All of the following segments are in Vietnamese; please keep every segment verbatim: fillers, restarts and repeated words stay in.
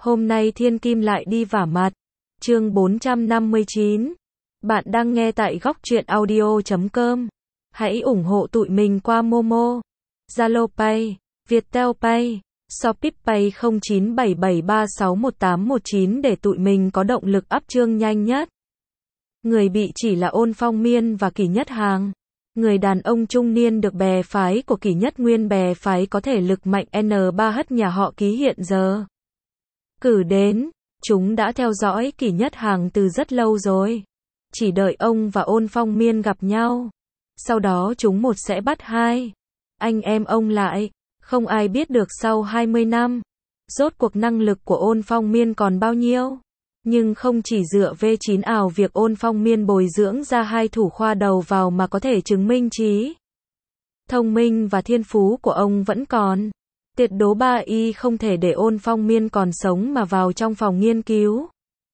Hôm nay Thiên Kim lại đi vả mặt. Chương bốn trăm năm mươi chín. Bạn đang nghe tại góc truyện audio chấm com. Hãy ủng hộ tụi mình qua Momo, Zalo Pay, Viettel Pay, Shopee Pay không chín bảy bảy ba sáu một tám một chín để tụi mình có động lực up chương nhanh nhất. Người bị chỉ là Ôn Phong Miên và Kỷ Nhất Hàng. Người đàn ông trung niên được bè phái của Kỷ Nhất Nguyên bè phái có thể lực mạnh N ba hất nhà họ Ký hiện giờ cử đến. Chúng đã theo dõi Kỷ Nhất Hàng từ rất lâu rồi. Chỉ đợi ông và Ôn Phong Miên gặp nhau. Sau đó chúng một sẽ bắt hai anh em ông lại. Không ai biết được sau hai mươi năm, rốt cuộc năng lực của Ôn Phong Miên còn bao nhiêu. Nhưng không chỉ dựa vê chín ảo việc Ôn Phong Miên bồi dưỡng ra hai thủ khoa đầu vào mà có thể chứng minh trí thông minh và thiên phú của ông vẫn còn. Tiệt đố ba y không thể để Ôn Phong Miên còn sống mà vào trong phòng nghiên cứu.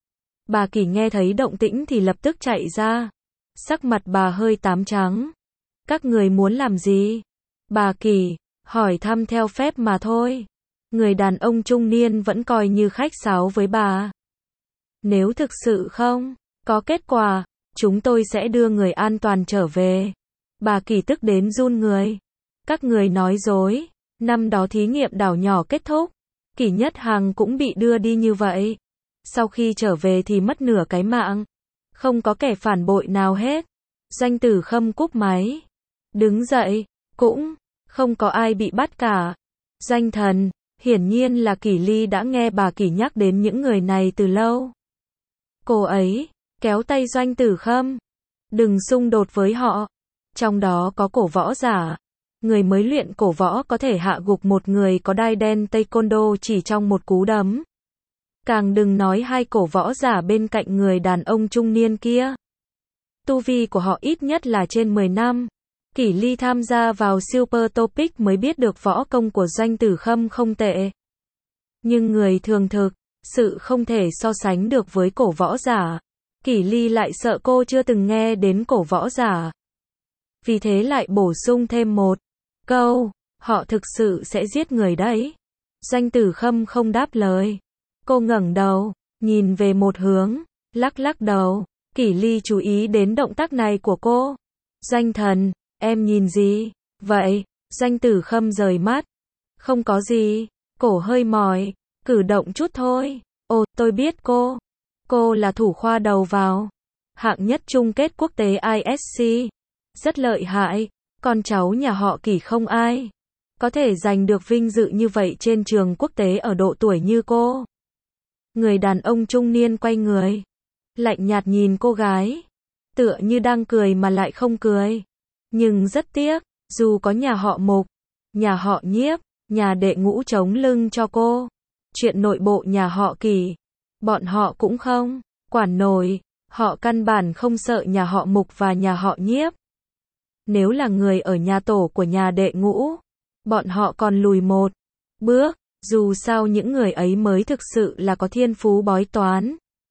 Bà Kỷ nghe thấy động tĩnh thì lập tức chạy ra. Sắc mặt bà hơi tám trắng. Các người muốn làm gì? Bà Kỷ hỏi thăm theo phép mà thôi. Người đàn ông trung niên vẫn coi như khách sáo với bà. Nếu thực sự không có kết quả, chúng tôi sẽ đưa người an toàn trở về. Bà Kỷ tức đến run người. Các người nói dối. Năm đó thí nghiệm đảo nhỏ kết thúc, Kỷ Nhất Hàng cũng bị đưa đi như vậy. Sau khi trở về thì mất nửa cái mạng. Không có kẻ phản bội nào hết. Doanh Tử Khâm cúp máy. Đứng dậy. Cũng không có ai bị bắt cả. Doanh Thần, hiển nhiên là Kỷ Ly đã nghe bà Kỷ nhắc đến những người này từ lâu. Cô ấy kéo tay Doanh Tử Khâm. Đừng xung đột với họ. Trong đó có cổ võ giả. Người mới luyện cổ võ có thể hạ gục một người có đai đen taekwondo chỉ trong một cú đấm. Càng đừng nói hai cổ võ giả bên cạnh người đàn ông trung niên kia. Tu vi của họ ít nhất là trên mười năm. Kỷ Ly tham gia vào Super Topic mới biết được võ công của Doanh Tử Khâm không tệ. Nhưng người thường thực, sự không thể so sánh được với cổ võ giả. Kỷ Ly lại sợ cô chưa từng nghe đến cổ võ giả. Vì thế lại bổ sung thêm một câu, họ thực sự sẽ giết người đấy. Doanh Tử Khâm không đáp lời. Cô ngẩng đầu, nhìn về một hướng, lắc lắc đầu. Kỷ Ly chú ý đến động tác này của cô. Doanh Thần, em nhìn gì vậy? Doanh Tử Khâm rời mắt. Không có gì, cổ hơi mỏi, cử động chút thôi. Ồ, tôi biết cô. Cô là thủ khoa đầu vào hạng nhất chung kết quốc tế I S C. Rất lợi hại. Con cháu nhà họ Kỷ không ai có thể giành được vinh dự như vậy trên trường quốc tế ở độ tuổi như cô. Người đàn ông trung niên quay người, lạnh nhạt nhìn cô gái, tựa như đang cười mà lại không cười. Nhưng rất tiếc, dù có nhà họ Mục, nhà họ Nhiếp, nhà Đệ Ngũ chống lưng cho cô, chuyện nội bộ nhà họ Kỷ, bọn họ cũng không quản nổi. Họ căn bản không sợ nhà họ Mục và nhà họ Nhiếp. Nếu là người ở nhà tổ của nhà Đệ Ngũ, bọn họ còn lùi một bước, dù sao những người ấy mới thực sự là có thiên phú bói toán.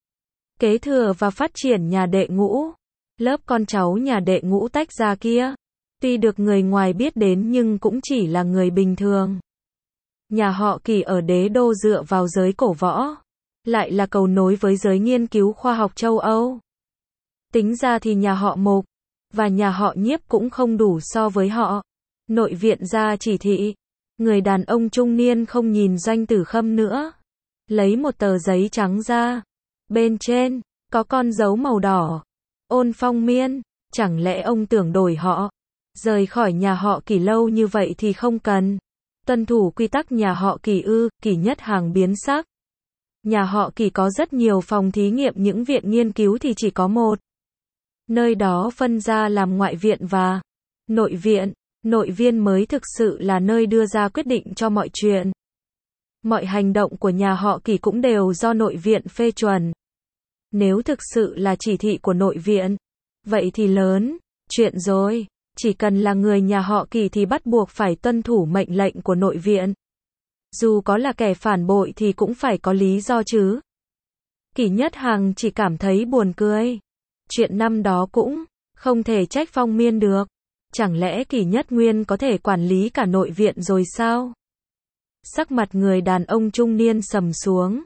Kế thừa và phát triển nhà Đệ Ngũ, lớp con cháu nhà Đệ Ngũ tách ra kia, tuy được người ngoài biết đến nhưng cũng chỉ là người bình thường. Nhà họ Kỷ ở đế đô dựa vào giới cổ võ, lại là cầu nối với giới nghiên cứu khoa học châu Âu. Tính ra thì nhà họ Mục và nhà họ Nhiếp cũng không đủ so với họ. Nội viện ra chỉ thị. Người đàn ông trung niên không nhìn Doanh Tử Khâm nữa. Lấy một tờ giấy trắng ra. Bên trên, có con dấu màu đỏ. Ôn Phong Miên, chẳng lẽ ông tưởng đổi họ? Rời khỏi nhà họ Kỷ lâu như vậy thì không cần tuân thủ quy tắc nhà họ Kỷ ư? Kỷ Nhất Hàng biến sắc. Nhà họ Kỷ có rất nhiều phòng thí nghiệm, những viện nghiên cứu thì chỉ có một. Nơi đó phân ra làm ngoại viện và nội viện. Nội viên mới thực sự là nơi đưa ra quyết định cho mọi chuyện. Mọi hành động của nhà họ Kỷ cũng đều do nội viện phê chuẩn. Nếu thực sự là chỉ thị của nội viện, vậy thì lớn chuyện rồi. Chỉ cần là người nhà họ Kỷ thì bắt buộc phải tuân thủ mệnh lệnh của nội viện. Dù có là kẻ phản bội thì cũng phải có lý do chứ. Kỷ Nhất Hàng chỉ cảm thấy buồn cười. Chuyện năm đó cũng không thể trách Phong Miên được. Chẳng lẽ Kỷ Nhất Nguyên có thể quản lý cả nội viện rồi sao? Sắc mặt người đàn ông trung niên sầm xuống.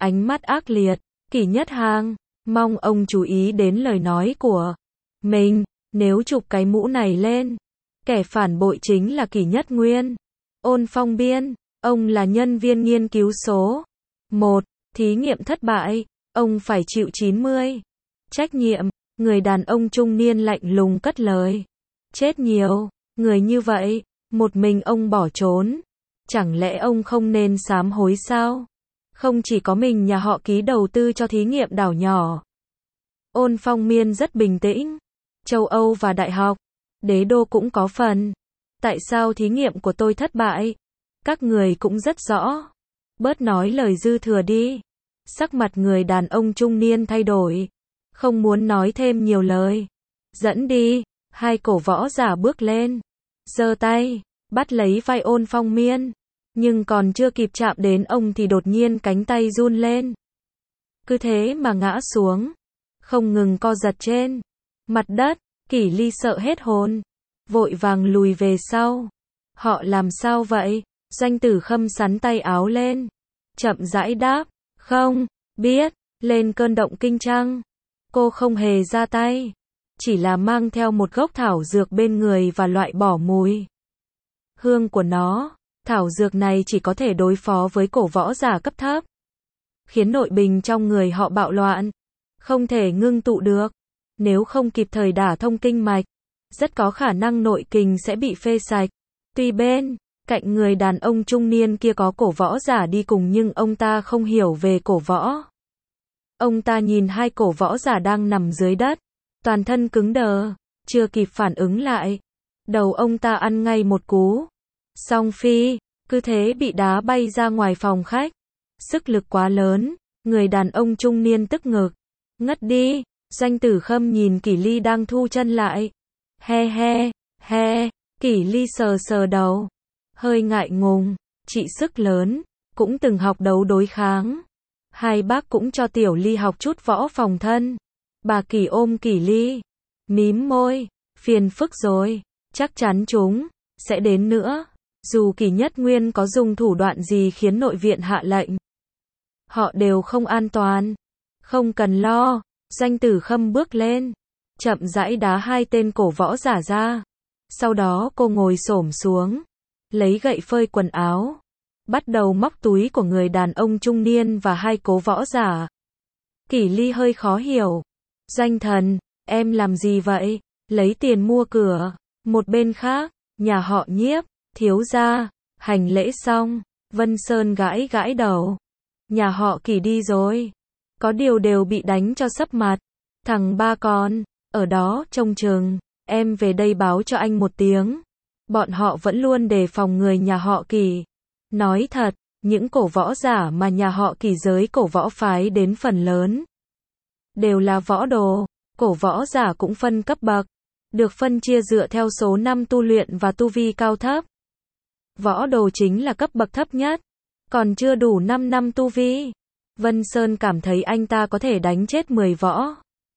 ánh mắt ác liệt. Kỷ Nhất Hàng, mong ông chú ý đến lời nói của mình, nếu chụp cái mũ này lên, kẻ phản bội chính là Kỷ Nhất Nguyên. Ôn Phong Biên, ông là nhân viên nghiên cứu số một, thí nghiệm thất bại, ông phải chịu chín mươi trách nhiệm. Người đàn ông trung niên lạnh lùng cất lời. Chết nhiều người như vậy, một mình ông bỏ trốn. Chẳng lẽ ông không nên sám hối sao? Không chỉ có mình nhà họ Ký đầu tư cho thí nghiệm đảo nhỏ. Ôn Phong Miên rất bình tĩnh. Châu Âu và đại học Đế Đô cũng có phần. Tại sao thí nghiệm của tôi thất bại? Các người cũng rất rõ. Bớt nói lời dư thừa đi. Sắc mặt người đàn ông trung niên thay đổi. Không muốn nói thêm nhiều lời. Dẫn đi. Hai cổ võ giả bước lên. Giơ tay, bắt lấy vai Ôn Phong Miên. Nhưng còn chưa kịp chạm đến ông thì đột nhiên cánh tay run lên. Cứ thế mà ngã xuống. Không ngừng co giật trên mặt đất. Kỷ Ly sợ hết hồn. Vội vàng lùi về sau. Họ làm sao vậy? Doanh Tử Khâm sắn tay áo lên. Chậm rãi đáp. Không biết. Lên cơn động kinh chăng? Cô không hề ra tay. Chỉ là mang theo một gốc thảo dược bên người và loại bỏ mùi hương của nó. Thảo dược này chỉ có thể đối phó với cổ võ giả cấp thấp. Khiến nội bình trong người họ bạo loạn. Không thể ngưng tụ được. Nếu không kịp thời đả thông kinh mạch, rất có khả năng nội kình sẽ bị phê sạch. Tuy bên cạnh người đàn ông trung niên kia có cổ võ giả đi cùng nhưng ông ta không hiểu về cổ võ. Ông ta nhìn hai cổ võ giả đang nằm dưới đất. Toàn thân cứng đờ. Chưa kịp phản ứng lại. Đầu ông ta ăn ngay một cú. Song phi. Cứ thế bị đá bay ra ngoài phòng khách. Sức lực quá lớn. Người đàn ông trung niên tức ngực. Ngất đi. Doanh Tử Khâm nhìn Kỷ Ly đang thu chân lại. He he, he. Kỷ Ly sờ sờ đầu. Hơi ngại ngùng. Chị sức lớn. Cũng từng học đấu đối kháng. Hai bác cũng cho Tiểu Ly học chút võ phòng thân. Bà Kỷ ôm Kỷ Ly. Mím môi. Phiền phức rồi. Chắc chắn chúng sẽ đến nữa. Dù Kỷ Nhất Nguyên có dùng thủ đoạn gì khiến nội viện hạ lệnh, họ đều không an toàn. Không cần lo. Doanh Tử Khâm bước lên. Chậm rãi đá hai tên cổ võ giả ra. Sau đó cô ngồi xổm xuống. Lấy gậy phơi quần áo. Bắt đầu móc túi của người đàn ông trung niên và hai cố võ giả. Kỷ Ly hơi khó hiểu. Doanh thần, em làm gì vậy? Lấy tiền mua cửa. Một bên khác, nhà họ Nhiếp, thiếu gia, hành lễ xong. Vân Sơn gãi gãi đầu. Nhà họ Kỷ đi rồi. Có điều đều bị đánh cho sấp mặt. Thằng ba con, ở đó trông chừng. Em về đây báo cho anh một tiếng. Bọn họ vẫn luôn đề phòng người nhà họ Kỷ. Nói thật, những cổ võ giả mà nhà họ Kỷ giới cổ võ phái đến phần lớn đều là võ đồ. Cổ võ giả cũng phân cấp bậc. Được phân chia dựa theo số năm tu luyện và tu vi cao thấp. Võ đồ chính là cấp bậc thấp nhất. Còn chưa đủ năm năm tu vi. Vân Sơn cảm thấy anh ta có thể đánh chết mười võ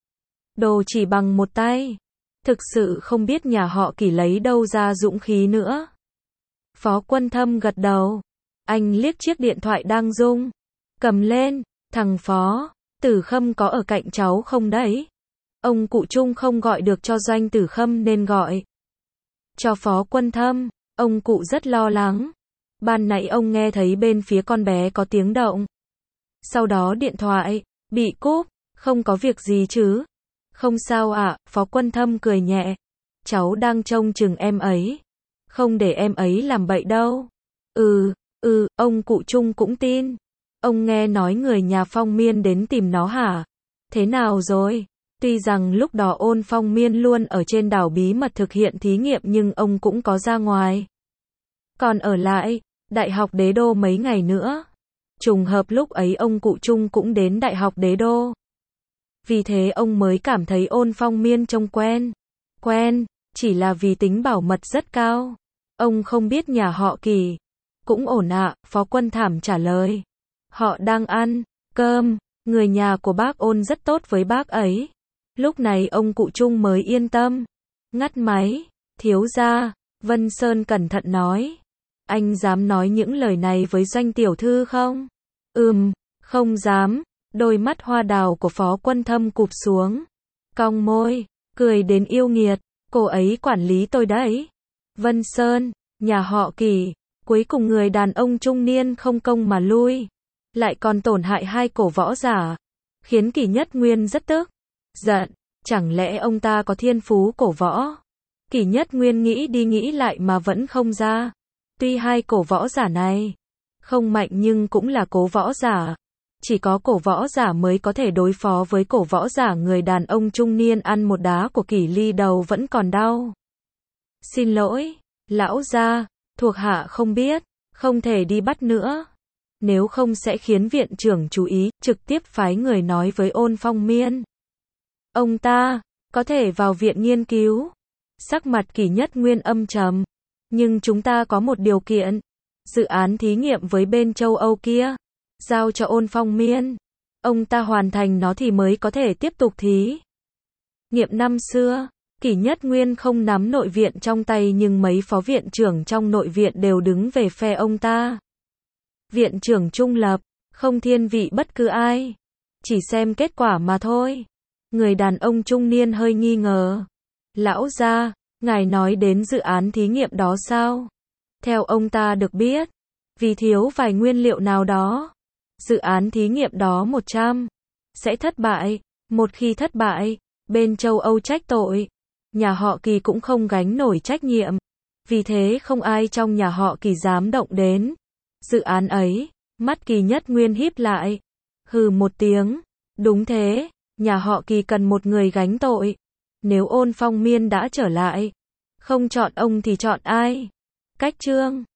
đồ chỉ bằng một tay. Thực sự không biết nhà họ Kỷ lấy đâu ra dũng khí nữa. Phó Quân Thâm gật đầu. Anh liếc chiếc điện thoại đang rung. Cầm lên. Thằng Phó Tử Khâm có ở cạnh cháu không đấy? Ông cụ Trung không gọi được cho Doanh Tử Khâm nên gọi cho Phó Quân Thâm. Ông cụ rất lo lắng. Ban nãy ông nghe thấy bên phía con bé có tiếng động. Sau đó điện thoại bị cúp. Không có việc gì chứ? Không sao ạ, à, Phó Quân Thâm cười nhẹ. Cháu đang trông chừng em ấy. Không để em ấy làm bậy đâu. Ừ, ừ, ông cụ Trung cũng tin. Ông nghe nói người nhà Phong Miên đến tìm nó hả? Thế nào rồi? Tuy rằng lúc đó Ôn Phong Miên luôn ở trên đảo bí mật thực hiện thí nghiệm nhưng ông cũng có ra ngoài. Còn ở lại Đại học Đế Đô mấy ngày nữa. Trùng hợp lúc ấy ông cụ Trung cũng đến Đại học Đế Đô. Vì thế ông mới cảm thấy Ôn Phong Miên trông quen. Quen, chỉ là vì tính bảo mật rất cao. Ông không biết nhà họ Kỷ. Cũng ổn ạ, à, Phó Quân Thảm trả lời. Họ đang ăn cơm, người nhà của bác Ôn rất tốt với bác ấy. Lúc này ông cụ Trung mới yên tâm. Ngắt máy, thiếu gia, Vân Sơn cẩn thận nói. Anh dám nói những lời này với Doanh tiểu thư không? Ừm, Không dám, đôi mắt hoa đào của Phó Quân Thâm cụp xuống. Cong môi, cười đến yêu nghiệt, cô ấy quản lý tôi đấy. Vân Sơn, nhà họ Kỳ, cuối cùng người đàn ông trung niên không công mà lui. Lại còn tổn hại hai cổ võ giả. Khiến Kỳ Nhất Nguyên rất tức. Giận, chẳng lẽ ông ta có thiên phú cổ võ? Kỳ Nhất Nguyên nghĩ đi nghĩ lại mà vẫn không ra. Tuy hai cổ võ giả này không mạnh nhưng cũng là cố võ giả. Chỉ có cổ võ giả mới có thể đối phó với cổ võ giả. Người đàn ông trung niên ăn một đá của Kỷ Ly đầu vẫn còn đau. Xin lỗi, lão gia, thuộc hạ không biết, không thể đi bắt nữa. Nếu không sẽ khiến viện trưởng chú ý, trực tiếp phái người nói với Ôn Phong Miên. Ông ta có thể vào viện nghiên cứu. Sắc mặt Kỷ Nhất Nguyên âm trầm. Nhưng chúng ta có một điều kiện. Dự án thí nghiệm với bên châu Âu kia, giao cho Ôn Phong Miên. Ông ta hoàn thành nó thì mới có thể tiếp tục thí nghiệm năm xưa. Kỷ Nhất Nguyên không nắm nội viện trong tay nhưng mấy phó viện trưởng trong nội viện đều đứng về phe ông ta. Viện trưởng trung lập, không thiên vị bất cứ ai. Chỉ xem kết quả mà thôi. Người đàn ông trung niên hơi nghi ngờ. Lão gia, ngài nói đến dự án thí nghiệm đó sao? Theo ông ta được biết, vì thiếu vài nguyên liệu nào đó, dự án thí nghiệm đó một trăm sẽ thất bại. Một khi thất bại, bên châu Âu trách tội, nhà họ Kỳ cũng không gánh nổi trách nhiệm. Vì thế không ai trong nhà họ Kỳ dám động đến dự án ấy. Mắt Kỳ Nhất Nguyên híp lại, hừ một tiếng. Đúng thế, nhà họ Kỳ cần một người gánh tội. Nếu Ôn Phong Miên đã trở lại, không chọn ông thì chọn ai? Cách chương